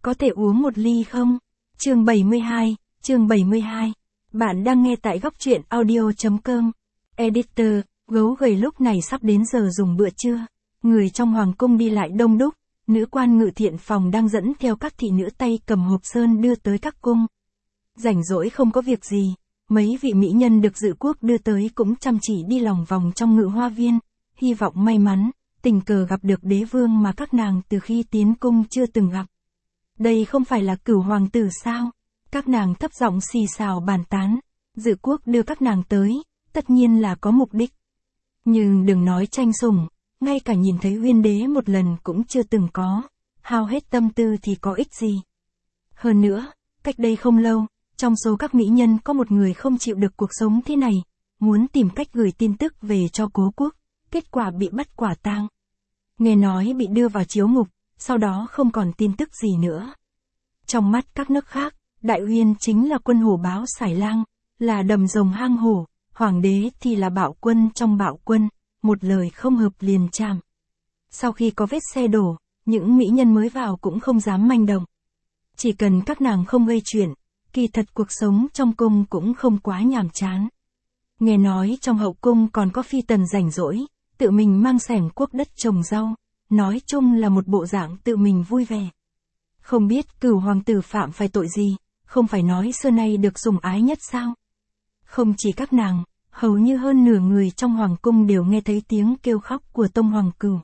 Có thể uống một ly không? Chương 72. Bạn đang nghe tại góc truyện audio.com. Editor, gấu gầy lúc này sắp đến giờ dùng bữa trưa. Người trong hoàng cung đi lại đông đúc, nữ quan ngự thiện phòng đang dẫn theo các thị nữ tay cầm hộp sơn đưa tới các cung. Rảnh rỗi không có việc gì, mấy vị mỹ nhân được dự quốc đưa tới cũng chăm chỉ đi lòng vòng trong ngự hoa viên, hy vọng may mắn, tình cờ gặp được đế vương mà các nàng từ khi tiến cung chưa từng gặp. Đây không phải là Cửu hoàng tử sao? Các nàng thấp giọng xì xào bàn tán, dự quốc đưa các nàng tới, tất nhiên là có mục đích. Nhưng đừng nói tranh sủng, ngay cả nhìn thấy Uyên đế một lần cũng chưa từng có, hao hết tâm tư thì có ích gì. Hơn nữa, cách đây không lâu, trong số các mỹ nhân có một người không chịu được cuộc sống thế này, muốn tìm cách gửi tin tức về cho cố quốc, kết quả bị bắt quả tang. Nghe nói bị đưa vào chiếu ngục, sau đó không còn tin tức gì nữa. Trong mắt các nước khác, Đại Uyên chính là quân hổ báo sải lang, là đầm rồng hang hổ, hoàng đế thì là bạo quân trong bạo quân, một lời không hợp liền chạm. Sau khi có vết xe đổ, những mỹ nhân mới vào cũng không dám manh động. Chỉ cần các nàng không gây chuyện, kỳ thật cuộc sống trong cung cũng không quá nhàm chán. Nghe nói trong hậu cung còn có phi tần rảnh rỗi, tự mình mang sẻng cuốc đất trồng rau, nói chung là một bộ dạng tự mình vui vẻ. Không biết Cửu hoàng tử phạm phải tội gì, không phải nói xưa nay được sủng ái nhất sao? Không chỉ các nàng, hầu như hơn nửa người trong hoàng cung đều nghe thấy tiếng kêu khóc của Tông Hoàng Cửu.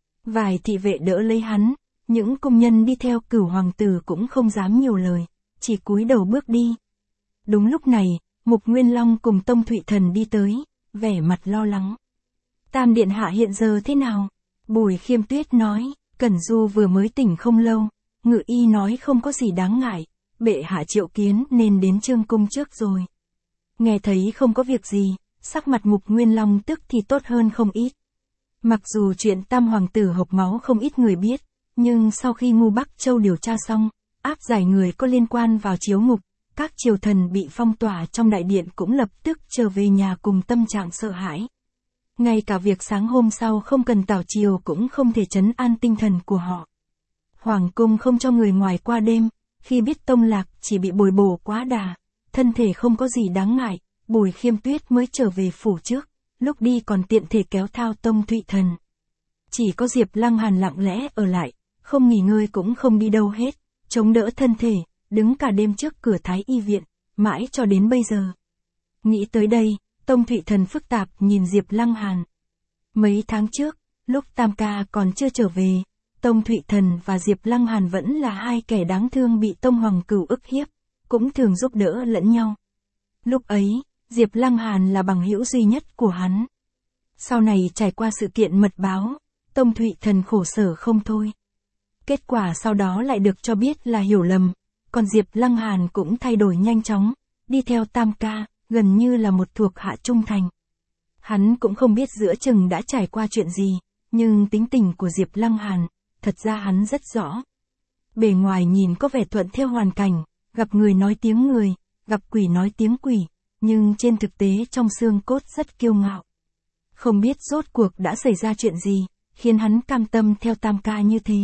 Vài thị vệ đỡ lấy hắn, những công nhân đi theo Cửu hoàng tử cũng không dám nhiều lời, chỉ cúi đầu bước đi. Đúng lúc này, Mục Nguyên Long cùng Tông Thụy Thần đi tới, vẻ mặt lo lắng. Tam điện hạ hiện giờ thế nào? Bùi Khiêm Tuyết nói, Cẩn Du vừa mới tỉnh không lâu, ngự y nói không có gì đáng ngại, bệ hạ triệu kiến nên đến Trương cung trước rồi. Nghe thấy không có việc gì, sắc mặt Mục Nguyên Long tức thì tốt hơn không ít. Mặc dù chuyện tam hoàng tử hộc máu không ít người biết, nhưng sau khi Ngu Bắc Châu điều tra xong, áp giải người có liên quan vào chiếu ngục, các triều thần bị phong tỏa trong đại điện cũng lập tức trở về nhà cùng tâm trạng sợ hãi. Ngay cả việc sáng hôm sau không cần tảo triều cũng không thể trấn an tinh thần của họ. Hoàng cung không cho người ngoài qua đêm, khi biết Tông Lạc chỉ bị bồi bổ quá đà, thân thể không có gì đáng ngại, Bùi Khiêm Tuyết mới trở về phủ trước, lúc đi còn tiện thể kéo thao Tông Thụy Thần. Chỉ có Diệp Lăng Hàn lặng lẽ ở lại, không nghỉ ngơi cũng không đi đâu hết, chống đỡ thân thể, đứng cả đêm trước cửa Thái Y viện, mãi cho đến bây giờ. Nghĩ tới đây, Tông Thụy Thần phức tạp nhìn Diệp Lăng Hàn. Mấy tháng trước, lúc Tam ca còn chưa trở về, Tông Thụy Thần và Diệp Lăng Hàn vẫn là hai kẻ đáng thương bị Tông Hoàng Cửu ức hiếp, cũng thường giúp đỡ lẫn nhau. Lúc ấy, Diệp Lăng Hàn là bằng hữu duy nhất của hắn. Sau này trải qua sự kiện mật báo, Tông Thụy Thần khổ sở không thôi. Kết quả sau đó lại được cho biết là hiểu lầm, còn Diệp Lăng Hàn cũng thay đổi nhanh chóng, đi theo Tam ca, gần như là một thuộc hạ trung thành. Hắn cũng không biết giữa chừng đã trải qua chuyện gì, nhưng tính tình của Diệp Lăng Hàn, thật ra hắn rất rõ. Bề ngoài nhìn có vẻ thuận theo hoàn cảnh, gặp người nói tiếng người, gặp quỷ nói tiếng quỷ, nhưng trên thực tế trong xương cốt rất kiêu ngạo. Không biết rốt cuộc đã xảy ra chuyện gì, khiến hắn cam tâm theo Tam ca như thế.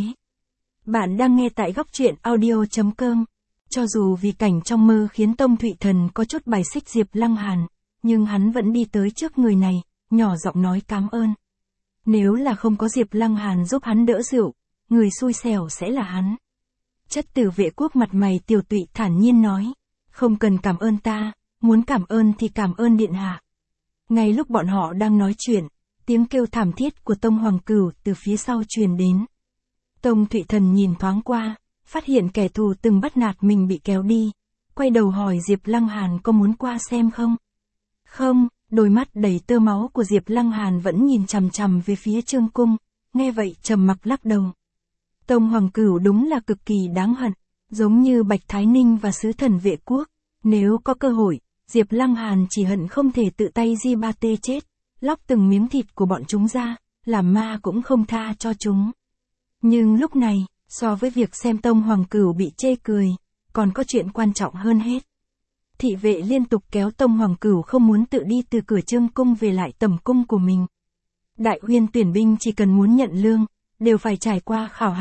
Bạn đang nghe tại góc truyện audio.com. Cho dù vì cảnh trong mơ khiến Tông Thụy Thần có chút bài xích Diệp Lăng Hàn, nhưng hắn vẫn đi tới trước người này, nhỏ giọng nói cảm ơn. Nếu là không có Diệp Lăng Hàn giúp hắn đỡ rượu, người xui xẻo sẽ là hắn. Chất tử Vệ Quốc mặt mày tiều tụy thản nhiên nói, không cần cảm ơn ta, muốn cảm ơn thì cảm ơn điện hạ. Ngay lúc bọn họ đang nói chuyện, tiếng kêu thảm thiết của Tông Hoàng Cửu từ phía sau truyền đến. Tông Thụy Thần nhìn thoáng qua, phát hiện kẻ thù từng bắt nạt mình bị kéo đi, quay đầu hỏi Diệp Lăng Hàn có muốn qua xem không? Không, đôi mắt đầy tơ máu của Diệp Lăng Hàn vẫn nhìn chằm chằm về phía Trương cung, nghe vậy trầm mặc lắc đầu. Tông Hoàng Cửu đúng là cực kỳ đáng hận, giống như Bạch Thái Ninh và sứ thần Vệ Quốc, nếu có cơ hội, Diệp Lăng Hàn chỉ hận không thể tự tay di ba tê chết, lóc từng miếng thịt của bọn chúng ra, làm ma cũng không tha cho chúng. Nhưng lúc này, so với việc xem Tông Hoàng Cửu bị chê cười, còn có chuyện quan trọng hơn hết. Thị vệ liên tục kéo Tông Hoàng Cửu không muốn tự đi từ cửa Trương cung về lại tẩm cung của mình. Đại Uyên tuyển binh chỉ cần muốn nhận lương, đều phải trải qua khảo hạch,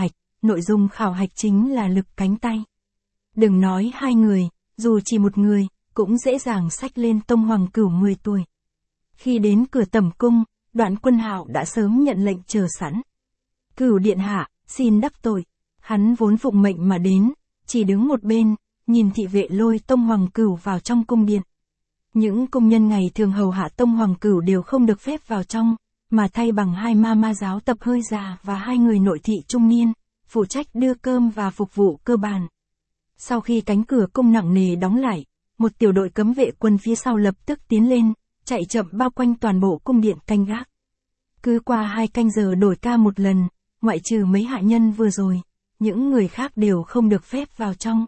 nội dung khảo hạch chính là lực cánh tay. Đừng nói hai người, dù chỉ một người, cũng dễ dàng xách lên tông hoàng cửu 10 tuổi. Khi đến cửa tẩm cung, Đoạn Quân Hạo đã sớm nhận lệnh chờ sẵn. Cửu điện hạ, xin đắc tội. Hắn vốn phụng mệnh mà đến, chỉ đứng một bên, nhìn thị vệ lôi tông hoàng cửu vào trong cung điện. Những công nhân ngày thường hầu hạ tông hoàng cửu đều không được phép vào trong, mà thay bằng hai ma giáo tập hơi già và hai người nội thị trung niên, phụ trách đưa cơm và phục vụ cơ bản. Sau khi cánh cửa cung nặng nề đóng lại, một tiểu đội cấm vệ quân phía sau lập tức tiến lên, chạy chậm bao quanh toàn bộ cung điện canh gác. Cứ qua 2 canh giờ đổi ca một lần, ngoại trừ mấy hạ nhân vừa rồi, những người khác đều không được phép vào trong.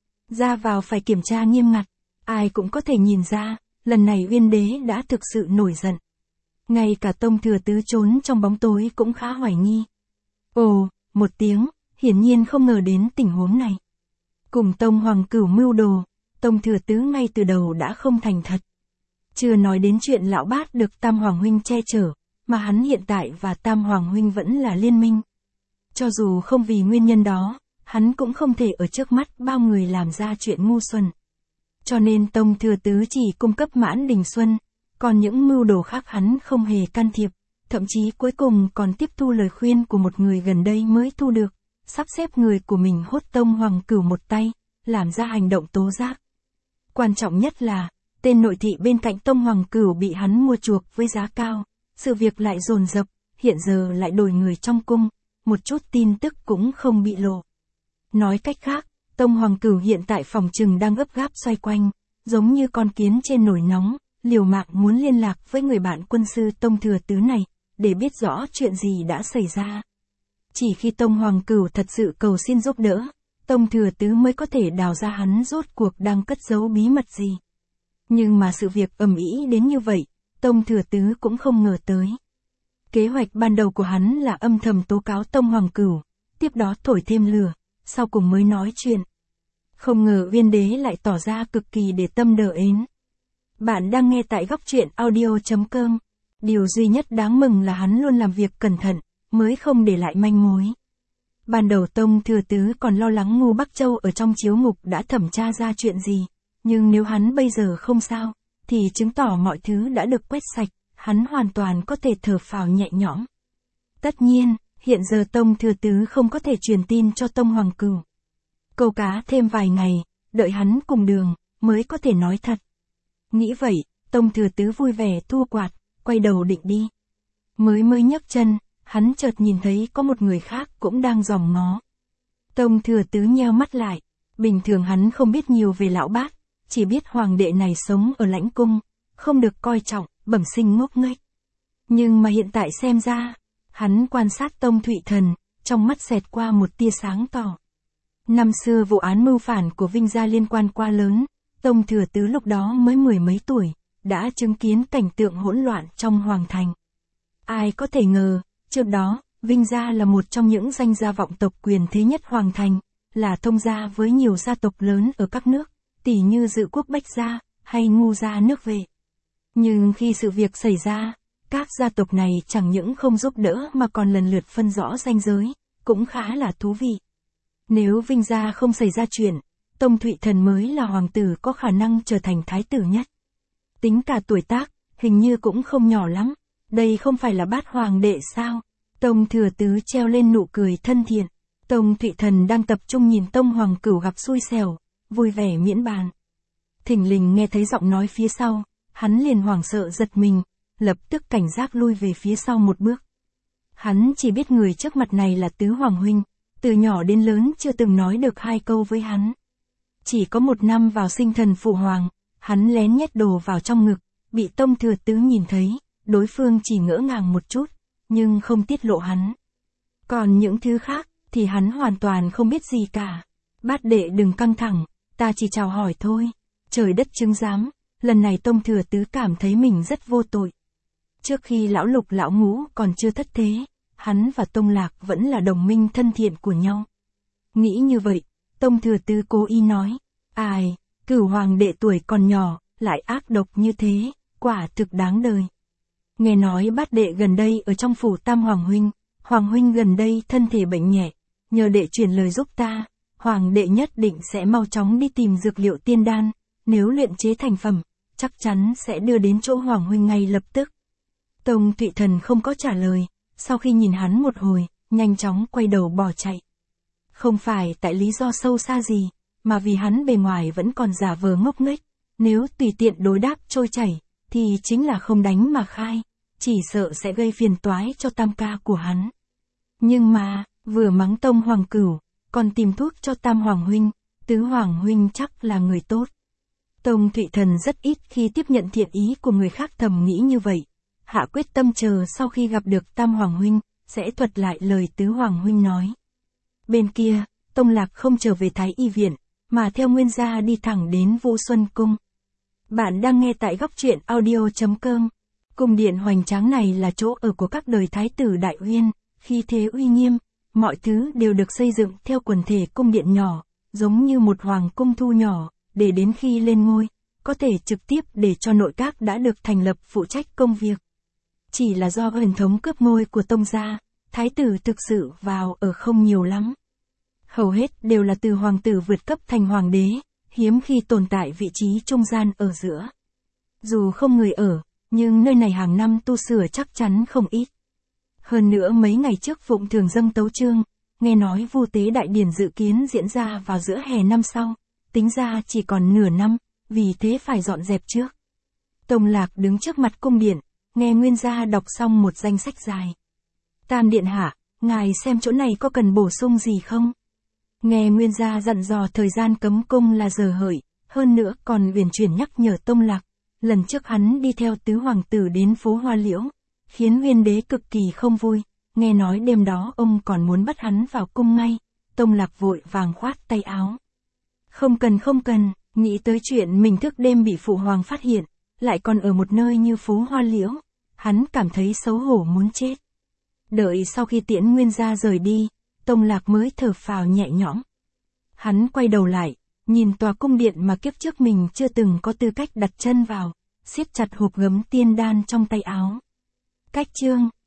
Ra vào phải kiểm tra nghiêm ngặt, ai cũng có thể nhìn ra, lần này Uyên đế đã thực sự nổi giận. Ngay cả Tông Thừa Tứ trốn trong bóng tối cũng khá hoài nghi. Ồ, một tiếng, hiển nhiên không ngờ đến tình huống này. Cùng Tông Hoàng Cửu mưu đồ, Tông Thừa Tứ ngay từ đầu đã không thành thật. Chưa nói đến chuyện lão bát được Tam Hoàng Huynh che chở, mà hắn hiện tại và Tam Hoàng Huynh vẫn là liên minh. Cho dù không vì nguyên nhân đó, hắn cũng không thể ở trước mắt bao người làm ra chuyện ngu xuẩn. Cho nên Tông Thừa Tứ chỉ cung cấp Mãn Đình Xuân, còn những mưu đồ khác hắn không hề can thiệp, thậm chí cuối cùng còn tiếp thu lời khuyên của một người gần đây mới thu được, sắp xếp người của mình hốt Tông Hoàng Cửu một tay, làm ra hành động tố giác. Quan trọng nhất là, tên nội thị bên cạnh Tông Hoàng Cửu bị hắn mua chuộc với giá cao, sự việc lại dồn dập, hiện giờ lại đổi người trong cung, một chút tin tức cũng không bị lộ. Nói cách khác, Tông Hoàng Cửu hiện tại phòng trừng đang gấp gáp xoay quanh, giống như con kiến trên nồi nóng, liều mạng muốn liên lạc với người bạn quân sư Tông Thừa Tứ này, để biết rõ chuyện gì đã xảy ra. Chỉ khi Tông Hoàng Cửu thật sự cầu xin giúp đỡ, Tông Thừa Tứ mới có thể đào ra hắn rốt cuộc đang cất giấu bí mật gì. Nhưng mà sự việc ầm ĩ đến như vậy, Tông Thừa Tứ cũng không ngờ tới. Kế hoạch ban đầu của hắn là âm thầm tố cáo Tông Hoàng Cửu, tiếp đó thổi thêm lửa, sau cùng mới nói chuyện. Không ngờ Uyên đế lại tỏ ra cực kỳ để tâm đờ ến. Bạn đang nghe tại góc truyện audio.com. Điều duy nhất đáng mừng là hắn luôn làm việc cẩn thận, mới không để lại manh mối. Ban đầu Tông Thừa Tứ còn lo lắng Ngu Bắc Châu ở trong chiếu ngục đã thẩm tra ra chuyện gì, nhưng nếu hắn bây giờ không sao, thì chứng tỏ mọi thứ đã được quét sạch, hắn hoàn toàn có thể thở phào nhẹ nhõm. Tất nhiên, hiện giờ Tông Thừa Tứ không có thể truyền tin cho Tông Hoàng Cửu. Câu cá thêm vài ngày, đợi hắn cùng đường, mới có thể nói thật. Nghĩ vậy, Tông Thừa Tứ vui vẻ thua quạt, quay đầu định đi. Mới nhấc chân, hắn chợt nhìn thấy có một người khác cũng đang dòm ngó. Tông Thừa Tứ nheo mắt lại, bình thường hắn không biết nhiều về lão bát, chỉ biết hoàng đệ này sống ở lãnh cung, không được coi trọng, bẩm sinh ngốc nghếch. Nhưng mà hiện tại xem ra, hắn quan sát Tông Thụy Thần, trong mắt xẹt qua một tia sáng tỏ. Năm xưa vụ án mưu phản của Vinh gia liên quan quá lớn, Tông Thừa Tứ lúc đó mới 10 mấy tuổi, đã chứng kiến cảnh tượng hỗn loạn trong hoàng thành. Ai có thể ngờ, trước đó, Vinh gia là một trong những danh gia vọng tộc quyền thế nhất hoàng thành, là thông gia với nhiều gia tộc lớn ở các nước, tỉ như Dự Quốc Bách gia, hay Ngu gia nước Vệ. Nhưng khi sự việc xảy ra, các gia tộc này chẳng những không giúp đỡ mà còn lần lượt phân rõ ranh giới, cũng khá là thú vị. Nếu Vinh gia không xảy ra chuyện, Tông Thụy Thần mới là hoàng tử có khả năng trở thành thái tử nhất. Tính cả tuổi tác, hình như cũng không nhỏ lắm, đây không phải là Bát hoàng đệ sao? Tông Thừa Tứ treo lên nụ cười thân thiện. Tông Thụy Thần đang tập trung nhìn Tông Hoàng Cửu gặp xui xẻo, vui vẻ miễn bàn. Thình lình nghe thấy giọng nói phía sau, hắn liền hoảng sợ giật mình, lập tức cảnh giác lui về phía sau một bước. Hắn chỉ biết người trước mặt này là Tứ Hoàng Huynh, từ nhỏ đến lớn chưa từng nói được 2 câu với hắn. Chỉ có 1 năm vào sinh thần phụ hoàng, hắn lén nhét đồ vào trong ngực, bị Tông Thừa Tứ nhìn thấy, đối phương chỉ ngỡ ngàng một chút, nhưng không tiết lộ hắn. Còn những thứ khác, thì hắn hoàn toàn không biết gì cả. Bát đệ đừng căng thẳng, ta chỉ chào hỏi thôi. Trời đất chứng giám, lần này Tông Thừa Tứ cảm thấy mình rất vô tội. Trước khi lão Lục lão Ngũ còn chưa thất thế, hắn và Tông Lạc vẫn là đồng minh thân thiện của nhau. Nghĩ như vậy, Tông Thừa Tứ cố ý nói, ai, Cửu hoàng đệ tuổi còn nhỏ, lại ác độc như thế, quả thực đáng đời. Nghe nói Bát đệ gần đây ở trong phủ Tam Hoàng Huynh gần đây thân thể bệnh nhẹ, nhờ đệ truyền lời giúp ta, hoàng đệ nhất định sẽ mau chóng đi tìm dược liệu tiên đan, nếu luyện chế thành phẩm, chắc chắn sẽ đưa đến chỗ hoàng huynh ngay lập tức. Tông Thụy Thần không có trả lời, sau khi nhìn hắn một hồi, nhanh chóng quay đầu bỏ chạy. Không phải tại lý do sâu xa gì, mà vì hắn bề ngoài vẫn còn giả vờ ngốc nghếch, nếu tùy tiện đối đáp trôi chảy, thì chính là không đánh mà khai, chỉ sợ sẽ gây phiền toái cho tam ca của hắn. Nhưng mà, vừa mắng Tông Hoàng Cửu, còn tìm thuốc cho Tam Hoàng huynh, Tứ Hoàng huynh chắc là người tốt. Tông Thụy Thần rất ít khi tiếp nhận thiện ý của người khác, thầm nghĩ như vậy, hạ quyết tâm chờ sau khi gặp được Tam Hoàng huynh, sẽ thuật lại lời Tứ Hoàng huynh nói. Bên kia, Tông Lạc không trở về Thái Y viện, mà theo Nguyên gia đi thẳng đến Vũ Xuân Cung. Bạn đang nghe tại góc truyện audio.com. Cung điện hoành tráng này là chỗ ở của các đời Thái tử Đại Uyên, khí thế uy nghiêm, mọi thứ đều được xây dựng theo quần thể cung điện nhỏ, giống như một hoàng cung thu nhỏ, để đến khi lên ngôi, có thể trực tiếp để cho nội các đã được thành lập phụ trách công việc. Chỉ là do truyền thống cướp ngôi của Tông gia, Thái tử thực sự vào ở không nhiều lắm. Hầu hết đều là từ hoàng tử vượt cấp thành hoàng đế, hiếm khi tồn tại vị trí trung gian ở giữa. Dù không người ở, nhưng nơi này hàng năm tu sửa chắc chắn không ít. Hơn nữa mấy ngày trước phụng thường dâng tấu chương, nghe nói vu tế đại điển dự kiến diễn ra vào giữa hè năm sau, tính ra chỉ còn nửa năm, vì thế phải dọn dẹp trước. Tông Lạc đứng trước mặt cung điện, nghe Nguyên gia đọc xong một danh sách dài. Tam điện hạ, ngài xem chỗ này có cần bổ sung gì không? Nghe Nguyên gia dặn dò thời gian cấm cung là giờ hợi, hơn nữa còn uyển chuyển nhắc nhở Tông Lạc, lần trước hắn đi theo tứ hoàng tử đến phố Hoa Liễu, khiến Nguyên đế cực kỳ không vui, nghe nói đêm đó ông còn muốn bắt hắn vào cung ngay, Tông Lạc vội vàng khoát tay áo. Không cần, nghĩ tới chuyện mình thức đêm bị phụ hoàng phát hiện, lại còn ở một nơi như phố Hoa Liễu, hắn cảm thấy xấu hổ muốn chết. Đợi sau khi tiễn Nguyên gia rời đi, Tông Lạc mới thở phào nhẹ nhõm. Hắn quay đầu lại, nhìn tòa cung điện mà kiếp trước mình chưa từng có tư cách đặt chân vào, siết chặt hộp gấm tiên đan trong tay áo. Cách chương